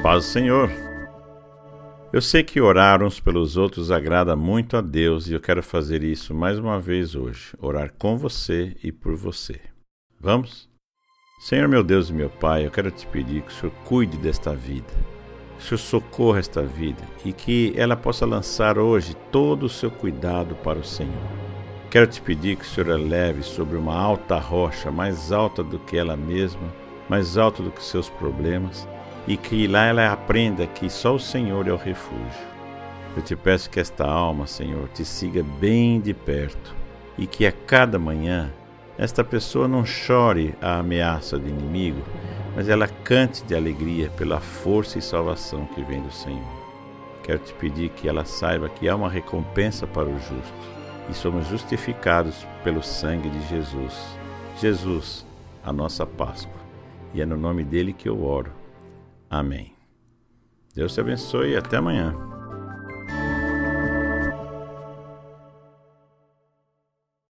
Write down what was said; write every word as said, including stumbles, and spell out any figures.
Paz do Senhor. Eu sei que orar uns pelos outros agrada muito a Deus e eu quero fazer isso mais uma vez hoje, orar com você e por você. Vamos? Senhor meu Deus e meu Pai, eu quero te pedir que o Senhor cuide desta vida, que o Senhor socorra esta vida e que ela possa lançar hoje todo o seu cuidado para o Senhor. Quero te pedir que o Senhor a leve sobre uma alta rocha, mais alta do que ela mesma, mais alta do que seus problemas, e que lá ela aprenda que só o Senhor é o refúgio. Eu te peço que esta alma, Senhor, te siga bem de perto e que a cada manhã esta pessoa não chore a ameaça do inimigo, mas ela cante de alegria pela força e salvação que vem do Senhor. Quero te pedir que ela saiba que há uma recompensa para o justo e somos justificados pelo sangue de Jesus. Jesus, a nossa Páscoa. E é no nome dele que eu oro. Amém. Deus te abençoe e até amanhã.